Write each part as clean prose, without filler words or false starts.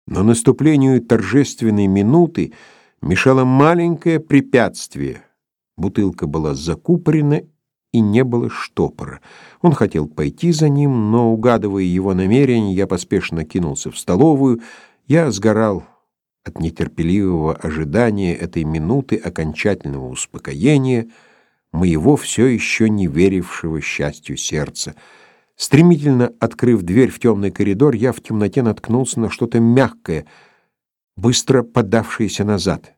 Но наступлению торжественной минуты мешало маленькое препятствие. Бутылка была закупорена, и не было штопора. Он хотел пойти за ним, но, угадывая его намерение, я поспешно кинулся в столовую. Я сгорал от нетерпеливого ожидания этой минуты окончательного успокоения моего все еще не верившего счастью сердца. Стремительно открыв дверь в темный коридор, я в темноте наткнулся на что-то мягкое, быстро подавшееся назад.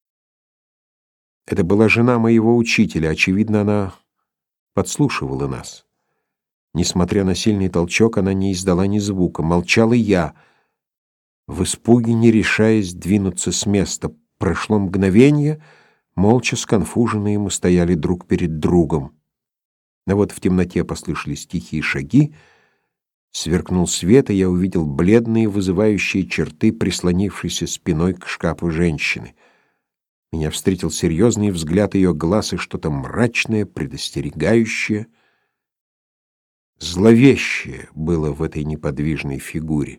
Это была жена моего учителя. Очевидно, она подслушивала нас. Несмотря на сильный толчок, она не издала ни звука. Молчал и я, в испуге не решаясь двинуться с места. Прошло мгновение, молча сконфуженные мы стояли друг перед другом. Но вот в темноте послышались тихие шаги, сверкнул свет, и я увидел бледные, вызывающие черты, прислонившейся спиной к шкафу женщины. Меня встретил серьезный взгляд ее глаз и что-то мрачное, предостерегающее, зловещее было в этой неподвижной фигуре.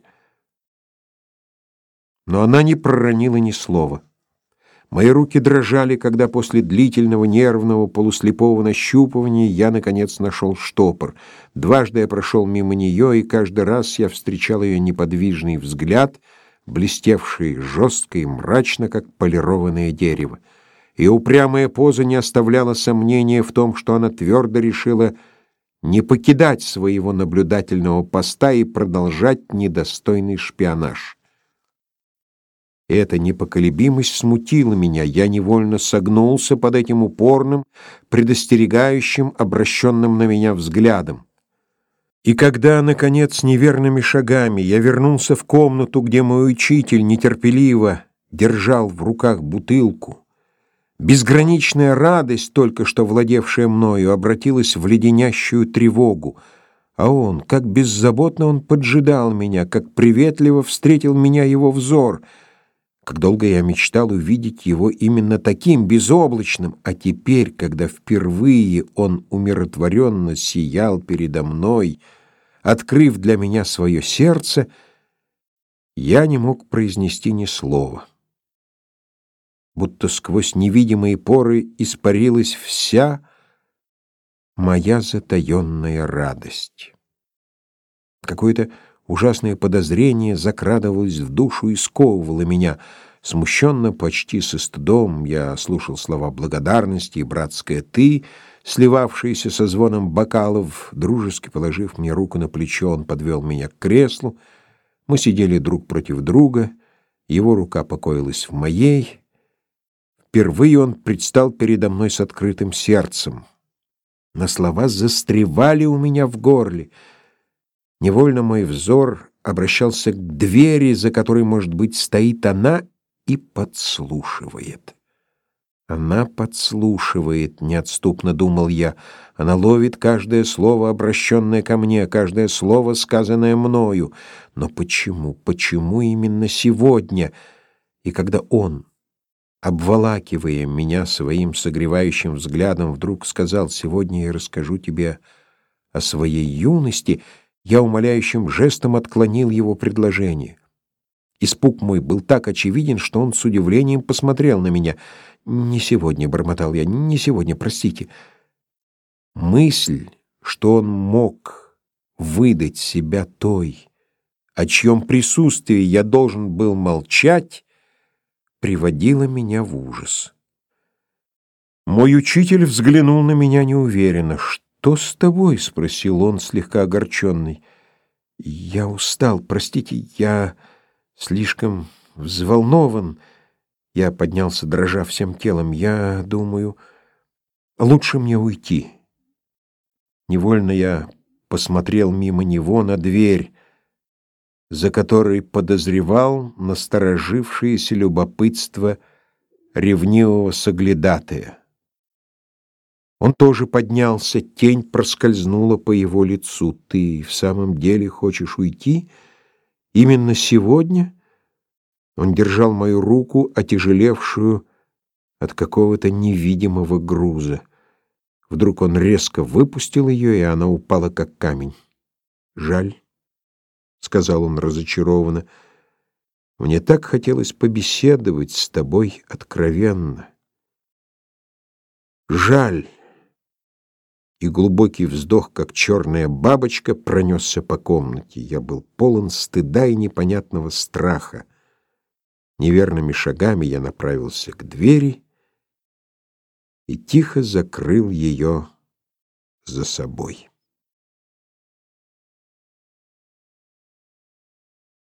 Но она не проронила ни слова. Мои руки дрожали, когда после длительного нервного полуслепого нащупывания я, наконец, нашел штопор. Дважды я прошел мимо нее, и каждый раз я встречал ее неподвижный взгляд, блестевший жестко и мрачно, как полированное дерево. Ее упрямая поза не оставляла сомнения в том, что она твердо решила не покидать своего наблюдательного поста и продолжать недостойный шпионаж. Эта непоколебимость смутила меня. Я невольно согнулся под этим упорным, предостерегающим, обращенным на меня взглядом. И когда, наконец, неверными шагами я вернулся в комнату, где мой учитель нетерпеливо держал в руках бутылку, безграничная радость, только что владевшая мною, обратилась в леденящую тревогу. А он, как беззаботно он поджидал меня, как приветливо встретил меня его взор. Как долго я мечтал увидеть его именно таким, безоблачным, а теперь, когда впервые он умиротворенно сиял передо мной, открыв для меня свое сердце, я не мог произнести ни слова. Будто сквозь невидимые поры испарилась вся моя затаенная радость. Какое-то ужасное подозрение закрадывалось в душу и сковывало меня. Смущенно, почти со стыдом, я слушал слова благодарности и братское «ты», сливавшиеся со звоном бокалов. Дружески положив мне руку на плечо, он подвел меня к креслу. Мы сидели друг против друга, его рука покоилась в моей. Впервые он предстал передо мной с открытым сердцем. Но слова застревали у меня в горле. Невольно мой взор обращался к двери, за которой, может быть, стоит она и подслушивает. Она подслушивает, неотступно думал я. Она ловит каждое слово, обращенное ко мне, каждое слово, сказанное мною. Но почему? Почему именно сегодня? И когда он, обволакивая меня своим согревающим взглядом, вдруг сказал: «Сегодня я расскажу тебе о своей юности», я умоляющим жестом отклонил его предложение. Испуг мой был так очевиден, что он с удивлением посмотрел на меня. «Не сегодня», — бормотал я, — «не сегодня, простите». Мысль, что он мог выдать себя той, о чьем присутствии я должен был молчать, приводила меня в ужас. Мой учитель взглянул на меня неуверенно. «Что с тобой?» — спросил он, слегка огорченный. «Я устал, простите, я слишком взволнован». Я поднялся, дрожа всем телом. «Я думаю, лучше мне уйти». Невольно я посмотрел мимо него на дверь, за которой подозревал насторожившееся любопытство ревнивого соглядатая. Он тоже поднялся, тень проскользнула по его лицу. «Ты в самом деле хочешь уйти? Именно сегодня?» Он держал мою руку, отяжелевшую от какого-то невидимого груза. Вдруг он резко выпустил ее, и она упала как камень. «Жаль», — сказал он разочарованно, Мне так хотелось побеседовать с тобой откровенно. Жаль. И глубокий вздох, как черная бабочка, пронесся по комнате. Я был полон стыда и непонятного страха. Неверными шагами я направился к двери и тихо закрыл ее за собой.